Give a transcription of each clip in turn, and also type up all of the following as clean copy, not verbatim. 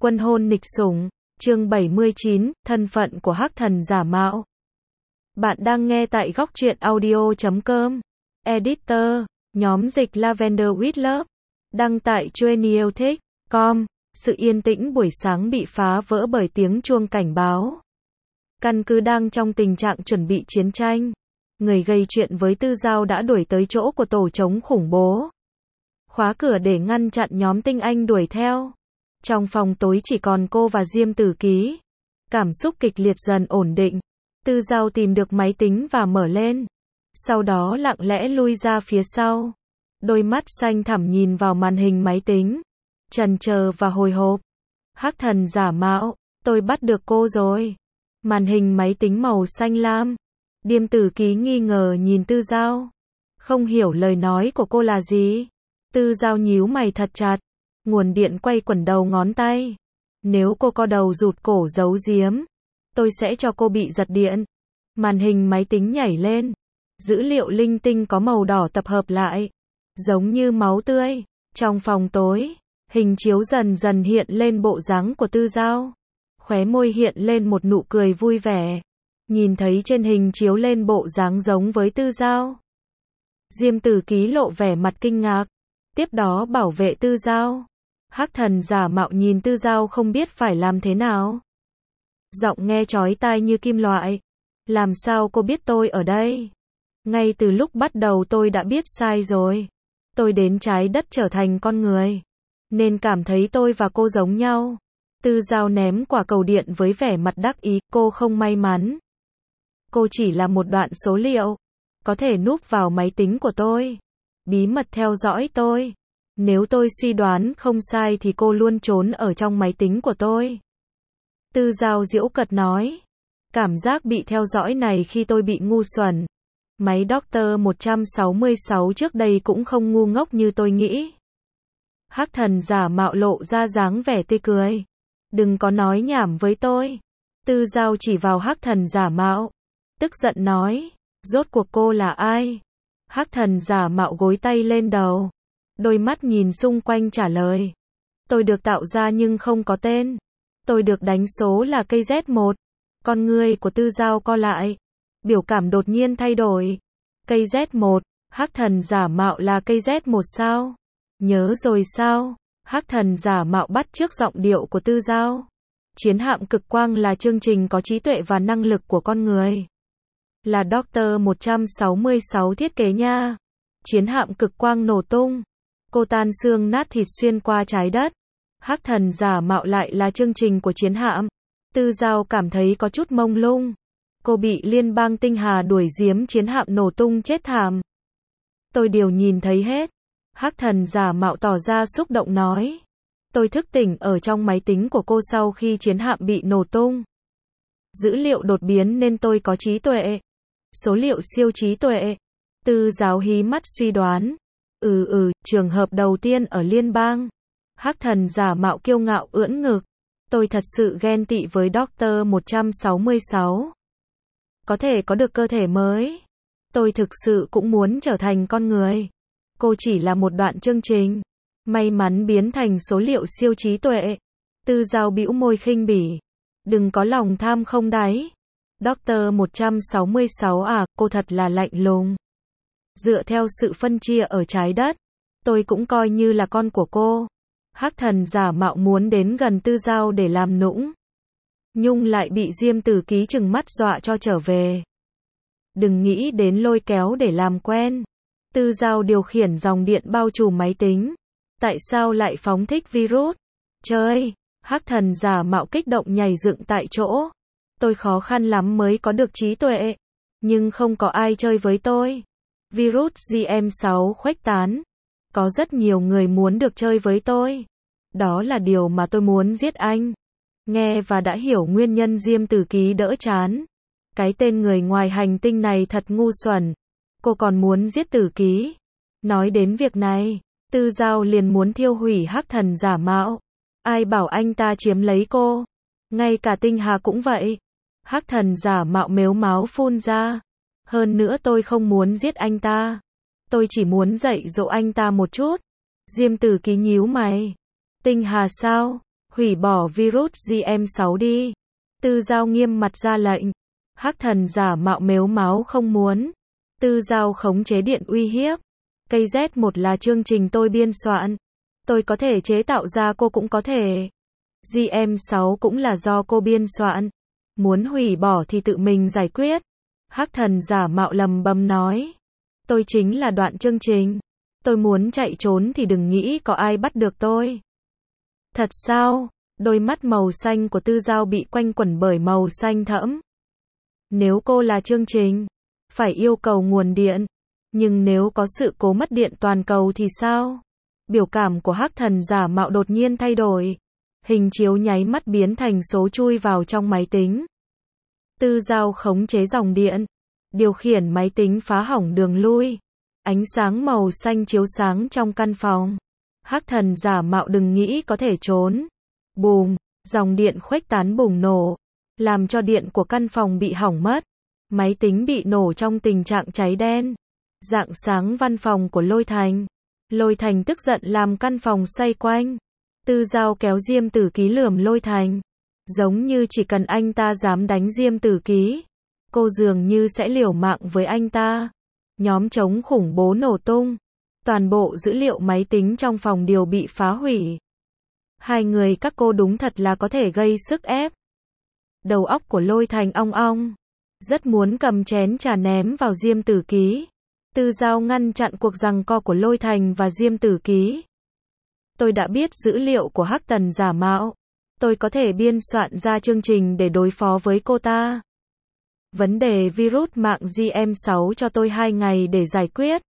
Quân hôn nịch sủng, chương 79, thân phận của hắc thần giả mạo. Bạn đang nghe tại góc truyện audio.com. Editor, nhóm dịch Lavender with Love. Đăng tại truyệnauthịch.com. Sự yên tĩnh buổi sáng bị phá vỡ bởi tiếng chuông cảnh báo. Căn cứ đang trong tình trạng chuẩn bị chiến tranh. Người gây chuyện với Tư Giao đã đuổi tới chỗ của tổ chống khủng bố. Khóa cửa để ngăn chặn nhóm tinh anh đuổi theo. Trong phòng tối chỉ còn cô và Diêm Tử Ký. Cảm xúc kịch liệt dần ổn định. Tư Giao tìm được máy tính và mở lên. Sau đó lặng lẽ lui ra phía sau. Đôi mắt xanh thẳm nhìn vào màn hình máy tính. Chần chờ và hồi hộp. Hắc thần giả mạo, tôi bắt được cô rồi. Màn hình máy tính màu xanh lam. Diêm Tử Ký nghi ngờ nhìn Tư Giao. Không hiểu lời nói của cô là gì. Tư Giao nhíu mày thật chặt. Nguồn điện quay quẩn đầu ngón tay. Nếu cô co đầu rụt cổ giấu giếm, tôi sẽ cho cô bị giật điện. Màn hình máy tính nhảy lên. Dữ liệu linh tinh có màu đỏ tập hợp lại. Giống như máu tươi. Trong phòng tối, hình chiếu dần dần hiện lên bộ dáng của Tư Giao. Khóe môi hiện lên một nụ cười vui vẻ. Nhìn thấy trên hình chiếu lên bộ dáng giống với Tư Giao. Diêm Tử Ký lộ vẻ mặt kinh ngạc. Tiếp đó bảo vệ Tư Giao. Hắc thần giả mạo nhìn Tư Giao không biết phải làm thế nào. Giọng nghe chói tai như kim loại. Làm sao cô biết tôi ở đây? Ngay từ lúc bắt đầu tôi đã biết sai rồi. Tôi đến trái đất trở thành con người. Nên cảm thấy tôi và cô giống nhau. Tư Giao ném quả cầu điện với vẻ mặt đắc ý. Cô không may mắn. Cô chỉ là một đoạn số liệu. Có thể núp vào máy tính của tôi. Bí mật theo dõi tôi. Nếu tôi suy đoán không sai thì cô luôn trốn ở trong máy tính của tôi. Tư Giao giễu cợt nói. Cảm giác bị theo dõi này khi tôi bị ngu xuẩn. Máy Doctor 166 trước đây cũng không ngu ngốc như tôi nghĩ. Hắc thần giả mạo lộ ra dáng vẻ tươi cười. Đừng có nói nhảm với tôi. Tư Giao chỉ vào hắc thần giả mạo. Tức giận nói. Rốt cuộc cô là ai? Hắc thần giả mạo gối tay lên đầu. Đôi mắt nhìn xung quanh trả lời. Tôi được tạo ra nhưng không có tên. Tôi được đánh số là cây Z1. Con ngươi của Tư Giao co lại. Biểu cảm đột nhiên thay đổi. Cây Z1, hắc thần giả mạo là cây Z1 sao? Nhớ rồi sao? Hắc thần giả mạo bắt chước giọng điệu của Tư Giao. Chiến hạm cực quang là chương trình có trí tuệ và năng lực của con người. Là Doctor 166 thiết kế nha. Chiến hạm cực quang nổ tung. Cô tan xương nát thịt xuyên qua trái đất. Hắc thần giả mạo lại là chương trình của chiến hạm. Tư Giao cảm thấy có chút mông lung. Cô bị liên bang tinh hà đuổi giếm chiến hạm nổ tung chết thảm. Tôi đều nhìn thấy hết. Hắc thần giả mạo tỏ ra xúc động nói. Tôi thức tỉnh ở trong máy tính của cô sau khi chiến hạm bị nổ tung. Dữ liệu đột biến nên tôi có trí tuệ. Số liệu siêu trí tuệ. Tư Giao hí mắt suy đoán. Trường hợp đầu tiên ở liên bang. Hắc thần giả mạo kiêu ngạo ưỡn ngực. Tôi thật sự ghen tị với Doctor 166. Có thể có được cơ thể mới. Tôi thực sự cũng muốn trở thành con người. Cô chỉ là một đoạn chương trình. May mắn biến thành số liệu siêu trí tuệ. Tư Giao bĩu môi khinh bỉ. Đừng có lòng tham không đáy. Doctor 166 à, cô thật là lạnh lùng. Dựa theo sự phân chia ở trái đất, tôi cũng coi như là con của cô. Hắc thần giả mạo muốn đến gần Tư Giao để làm nũng. Nhung lại bị Diêm Tử Ký trừng mắt dọa cho trở về. Đừng nghĩ đến lôi kéo để làm quen. Tư Giao điều khiển dòng điện bao trùm máy tính. Tại sao lại phóng thích virus? Chơi! Hắc thần giả mạo kích động nhảy dựng tại chỗ. Tôi khó khăn lắm mới có được trí tuệ. Nhưng không có ai chơi với tôi. Virus GM6 khuếch tán. Có rất nhiều người muốn được chơi với tôi. Đó là điều mà tôi muốn giết anh. Nghe và đã hiểu nguyên nhân Diêm Tử Ký đỡ chán. Cái tên người ngoài hành tinh này thật ngu xuẩn. Cô còn muốn giết Tử Ký. Nói đến việc này, Tư Giao liền muốn thiêu hủy hắc thần giả mạo. Ai bảo anh ta chiếm lấy cô? Ngay cả tinh hà cũng vậy. Hắc thần giả mạo mếu máo phun ra. Hơn nữa tôi không muốn giết anh ta. Tôi chỉ muốn dạy dỗ anh ta một chút. Diêm Tử Ký nhíu mày. Tinh hà sao? Hủy bỏ virus GM6 đi. Tư Giao nghiêm mặt ra lệnh. Hắc thần giả mạo mếu máo không muốn. Tư Giao khống chế điện uy hiếp. Cây Z1 là chương trình tôi biên soạn. Tôi có thể chế tạo ra, cô cũng có thể. GM6 cũng là do cô biên soạn. Muốn hủy bỏ thì tự mình giải quyết. Hắc thần giả mạo lầm bầm nói. Tôi chính là đoạn chương trình. Tôi muốn chạy trốn thì đừng nghĩ có ai bắt được tôi. Thật sao? Đôi mắt màu xanh của Tư Giao bị quanh quẩn bởi màu xanh thẫm. Nếu cô là chương trình, phải yêu cầu nguồn điện. Nhưng nếu có sự cố mất điện toàn cầu thì sao? Biểu cảm của hắc thần giả mạo đột nhiên thay đổi. Hình chiếu nháy mắt biến thành số chui vào trong máy tính. Tư Giao khống chế dòng điện. Điều khiển máy tính phá hỏng đường lui. Ánh sáng màu xanh chiếu sáng trong căn phòng. Hắc thần giả mạo đừng nghĩ có thể trốn. Bùm, dòng điện khuếch tán bùng nổ. Làm cho điện của căn phòng bị hỏng mất. Máy tính bị nổ trong tình trạng cháy đen. Rạng sáng văn phòng của Lôi Thành. Lôi Thành tức giận làm căn phòng xoay quanh. Tư Giao kéo Diêm Tử Ký lườm Lôi Thành. Giống như chỉ cần anh ta dám đánh Diêm Tử Ký, cô dường như sẽ liều mạng với anh ta. Nhóm chống khủng bố nổ tung. Toàn bộ dữ liệu máy tính trong phòng đều bị phá hủy. Hai người các cô đúng thật là có thể gây sức ép. Đầu óc của Lôi Thành ong ong. Rất muốn cầm chén trà ném vào Diêm Tử Ký. Tư Giao ngăn chặn cuộc giằng co của Lôi Thành và Diêm Tử Ký. Tôi đã biết dữ liệu của hắc thần giả mạo. Tôi có thể biên soạn ra chương trình để đối phó với cô ta. Vấn đề virus mạng GM6 cho tôi 2 ngày để giải quyết.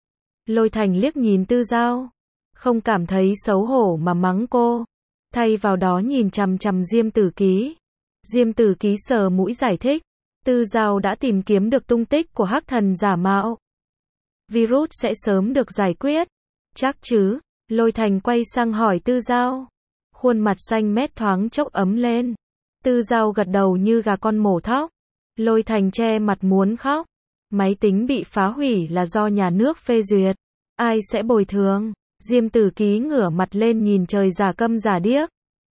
Lôi Thành liếc nhìn Tư Giao. Không cảm thấy xấu hổ mà mắng cô. Thay vào đó nhìn chằm chằm Diêm Tử Ký. Diêm Tử Ký sờ mũi giải thích. Tư Giao đã tìm kiếm được tung tích của hắc thần giả mạo. Virus sẽ sớm được giải quyết. Chắc chứ? Lôi Thành quay sang hỏi Tư Giao. Khuôn mặt xanh mét thoáng chốc ấm lên. Tư Giao gật đầu như gà con mổ thóc. Lôi Thành che mặt muốn khóc. Máy tính bị phá hủy là do nhà nước phê duyệt. Ai sẽ bồi thường? Diêm Tử Ký ngửa mặt lên nhìn trời giả câm giả điếc.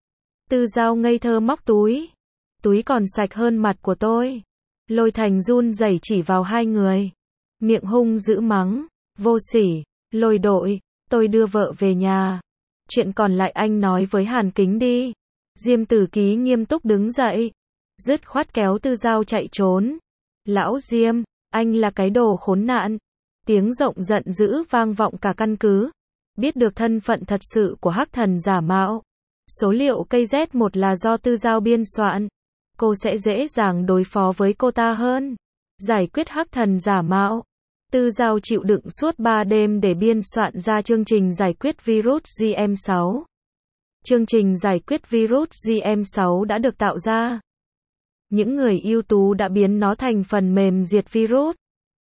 Tư Giao ngây thơ móc túi. Túi còn sạch hơn mặt của tôi. Lôi Thành run rẩy chỉ vào hai người. Miệng hung dữ mắng. Vô sỉ. Lôi đội. Tôi đưa vợ về nhà. Chuyện còn lại anh nói với Hàn Kính đi. Diêm Tử Ký nghiêm túc đứng dậy. Dứt khoát kéo Tư Giao chạy trốn. Lão Diêm, anh là cái đồ khốn nạn. Tiếng rộng giận dữ vang vọng cả căn cứ. Biết được thân phận thật sự của hắc thần giả mạo. Số liệu cây Z1 là do Tư Giao biên soạn. Cô sẽ dễ dàng đối phó với cô ta hơn. Giải quyết hắc thần giả mạo. Tư Giao chịu đựng suốt 3 đêm để biên soạn ra chương trình giải quyết virus GM6. Chương trình giải quyết virus GM6 đã được tạo ra. Những người ưu tú đã biến nó thành phần mềm diệt virus.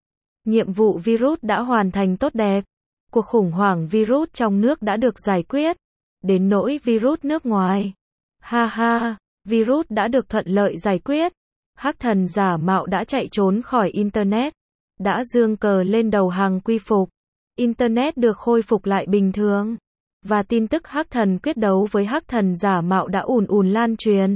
Nhiệm vụ virus đã hoàn thành tốt đẹp. Cuộc khủng hoảng virus trong nước đã được giải quyết. Đến nỗi virus nước ngoài. Ha ha, virus đã được thuận lợi giải quyết. Hắc thần giả mạo đã chạy trốn khỏi Internet. Đã giương cờ lên đầu hàng quy phục. Internet được khôi phục lại bình thường. Và tin tức hắc thần quyết đấu với hắc thần giả mạo đã ùn ùn lan truyền.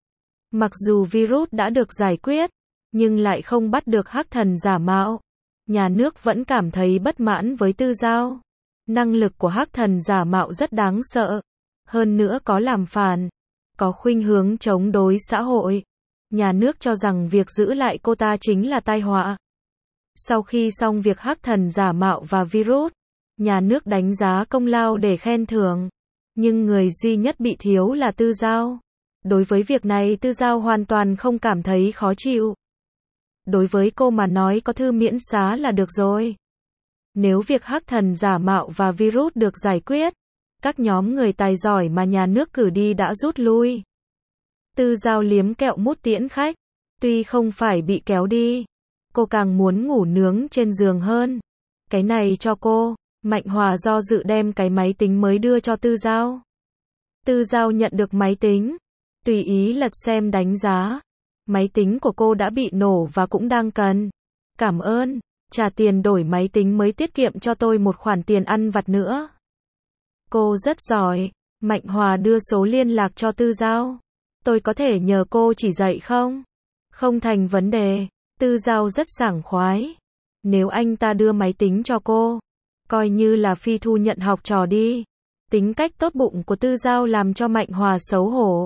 Mặc dù virus đã được giải quyết, nhưng lại không bắt được hắc thần giả mạo. Nhà nước vẫn cảm thấy bất mãn với Tư Giao. Năng lực của hắc thần giả mạo rất đáng sợ. Hơn nữa có làm phản, có khuynh hướng chống đối xã hội. Nhà nước cho rằng việc giữ lại cô ta chính là tai họa. Sau khi xong việc hắc thần giả mạo và virus, nhà nước đánh giá công lao để khen thưởng. Nhưng người duy nhất bị thiếu là Tư Giao. Đối với việc này Tư Giao hoàn toàn không cảm thấy khó chịu. Đối với cô mà nói có thư miễn xá là được rồi. Nếu việc hắc thần giả mạo và virus được giải quyết, các nhóm người tài giỏi mà nhà nước cử đi đã rút lui. Tư Giao liếm kẹo mút tiễn khách. Tuy không phải bị kéo đi, cô càng muốn ngủ nướng trên giường hơn. Cái này cho cô. Mạnh Hòa do dự đem cái máy tính mới đưa cho Tư Giao. Tư Giao nhận được máy tính. Tùy ý lật xem đánh giá. Máy tính của cô đã bị nổ và cũng đang cần. Cảm ơn. Trả tiền đổi máy tính mới tiết kiệm cho tôi một khoản tiền ăn vặt nữa. Cô rất giỏi. Mạnh Hòa đưa số liên lạc cho Tư Giao. Tôi có thể nhờ cô chỉ dạy không? Không thành vấn đề. Tư Giao rất sảng khoái. Nếu anh ta đưa máy tính cho cô, coi như là phi thu nhận học trò đi. Tính cách tốt bụng của Tư Giao làm cho Mạnh Hòa xấu hổ.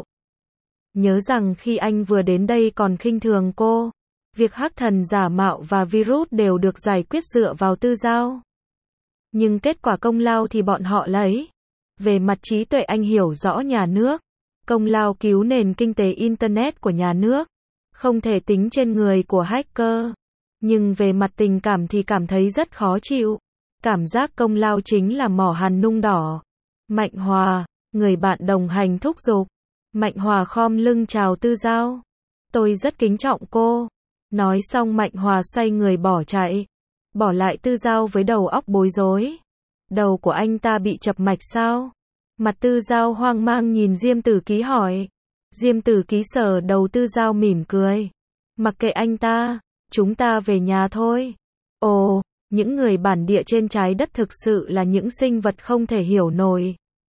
Nhớ rằng khi anh vừa đến đây còn khinh thường cô. Việc hắc thần giả mạo và virus đều được giải quyết dựa vào Tư Giao. Nhưng kết quả công lao thì bọn họ lấy. Về mặt trí tuệ anh hiểu rõ nhà nước. Công lao cứu nền kinh tế Internet của nhà nước. Không thể tính trên người của hacker. Nhưng về mặt tình cảm thì cảm thấy rất khó chịu. Cảm giác công lao chính là mỏ hàn nung đỏ. Mạnh Hòa, người bạn đồng hành thúc giục. Mạnh Hòa khom lưng chào Tư Giao. Tôi rất kính trọng cô. Nói xong Mạnh Hòa xoay người bỏ chạy. Bỏ lại Tư Giao với đầu óc bối rối. Đầu của anh ta bị chập mạch sao? Mặt Tư Giao hoang mang nhìn Diêm Tử Ký hỏi. Diêm Tử Ký sờ đầu Tư Giao mỉm cười. Mặc kệ anh ta, chúng ta về nhà thôi. Ồ, những người bản địa trên trái đất thực sự là những sinh vật không thể hiểu nổi.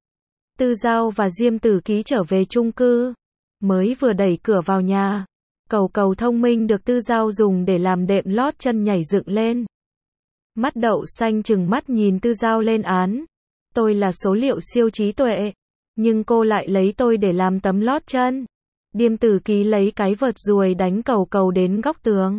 Tư Giao và Diêm Tử Ký trở về chung cư. Mới vừa đẩy cửa vào nhà. Cầu cầu thông minh được Tư Giao dùng để làm đệm lót chân nhảy dựng lên. Mắt đậu xanh trừng mắt nhìn Tư Giao lên án. Tôi là số liệu siêu trí tuệ. Nhưng cô lại lấy tôi để làm tấm lót chân. Diêm Tử Ký lấy cái vợt ruồi đánh cầu cầu đến góc tường.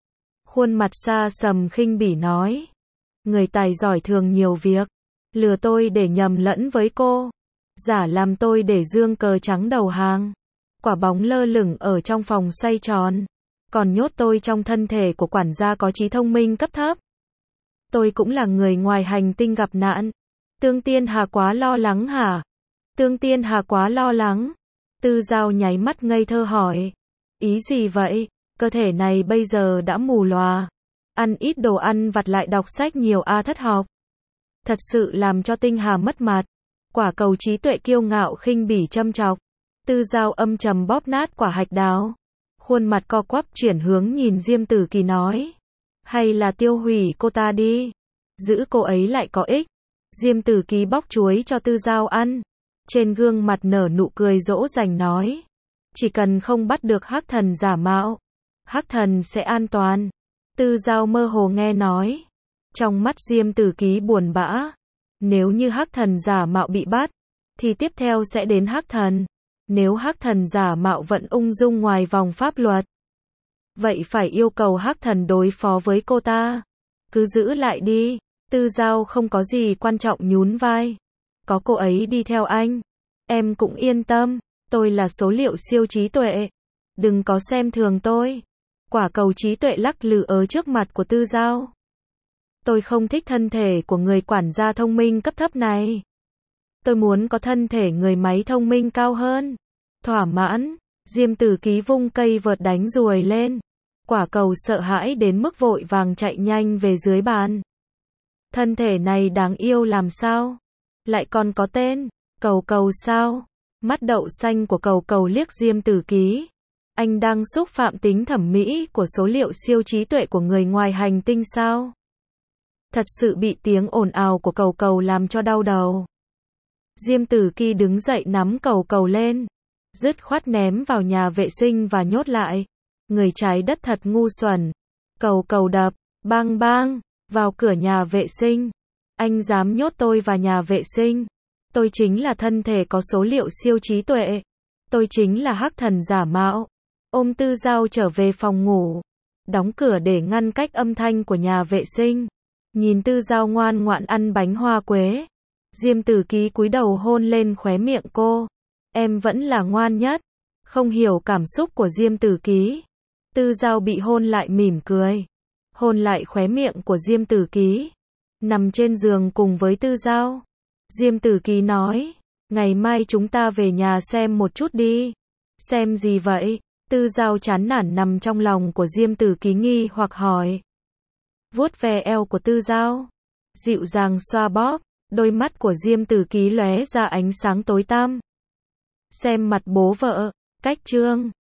Khuôn mặt xa sầm khinh bỉ nói. Người tài giỏi thường nhiều việc. Lừa tôi để nhầm lẫn với cô. Giả làm tôi để dương cờ trắng đầu hàng. Quả bóng lơ lửng ở trong phòng xoay tròn. Còn nhốt tôi trong thân thể của quản gia có trí thông minh cấp thấp. Tôi cũng là người ngoài hành tinh gặp nạn. Tương Tiên Hà quá lo lắng hả? Tương Tiên Hà quá lo lắng. Tư Giao nháy mắt ngây thơ hỏi. Ý gì vậy? Cơ thể này bây giờ đã mù lòa. Ăn ít đồ ăn vặt lại đọc sách nhiều thất học. Thật sự làm cho Tinh Hà mất mặt. Quả cầu trí tuệ kiêu ngạo khinh bỉ châm chọc. Tư Giao âm trầm bóp nát quả hạch đào. Khuôn mặt co quắp chuyển hướng nhìn Diêm Tử Ký nói. Hay là tiêu hủy cô ta đi. Giữ cô ấy lại có ích. Diêm Tử Ký bóc chuối cho Tư Giao ăn. Trên gương mặt nở nụ cười dỗ dành nói. Chỉ cần không bắt được hắc thần giả mạo. Hắc thần sẽ an toàn. Tư Giao mơ hồ nghe nói. Trong mắt Diêm Tử Ký buồn bã. Nếu như hắc thần giả mạo bị bắt. Thì tiếp theo sẽ đến hắc thần. Nếu hắc thần giả mạo vẫn ung dung ngoài vòng pháp luật. Vậy phải yêu cầu hắc thần đối phó với cô ta. Cứ giữ lại đi. Tư Giao không có gì quan trọng nhún vai. Có cô ấy đi theo anh. Em cũng yên tâm. Tôi là số liệu siêu trí tuệ. Đừng có xem thường tôi. Quả cầu trí tuệ lắc lư ở trước mặt của Tư Giao. Tôi không thích thân thể của người quản gia thông minh cấp thấp này. Tôi muốn có thân thể người máy thông minh cao hơn. Thỏa mãn. Diêm Tử Ký vung cây vợt đánh ruồi lên. Quả cầu sợ hãi đến mức vội vàng chạy nhanh về dưới bàn. Thân thể này đáng yêu làm sao? Lại còn có tên. Cầu cầu sao? Mắt đậu xanh của cầu cầu liếc Diêm Tử Ký. Anh đang xúc phạm tính thẩm mỹ của số liệu siêu trí tuệ của người ngoài hành tinh sao? Thật sự bị tiếng ồn ào của cầu cầu làm cho đau đầu. Diêm Tử Ký đứng dậy nắm cầu cầu lên. Dứt khoát ném vào nhà vệ sinh và nhốt lại. Người trái đất thật ngu xuẩn. Cầu cầu đập. Bang bang. Vào cửa nhà vệ sinh. Anh dám nhốt tôi vào nhà vệ sinh. Tôi chính là thân thể có số liệu siêu trí tuệ. Tôi chính là hắc thần giả mạo. Ôm Tư Giao trở về phòng ngủ. Đóng cửa để ngăn cách âm thanh của nhà vệ sinh. Nhìn Tư Giao ngoan ngoãn ăn bánh hoa quế. Diêm Tử Ký cúi đầu hôn lên khóe miệng cô. Em vẫn là ngoan nhất. Không hiểu cảm xúc của Diêm Tử Ký. Tư Giao bị hôn lại mỉm cười. Hôn lại khóe miệng của Diêm Tử Ký. Nằm trên giường cùng với Tư Giao. Diêm Tử Ký nói. Ngày mai chúng ta về nhà xem một chút đi. Xem gì vậy? Tư Giao chán nản nằm trong lòng của Diêm Tử Ký nghi hoặc hỏi. Vuốt ve eo của Tư Giao. Dịu dàng xoa bóp. Đôi mắt của Diêm Tử Ký lóe ra ánh sáng tối tăm. Xem mặt bố vợ. Cách chương.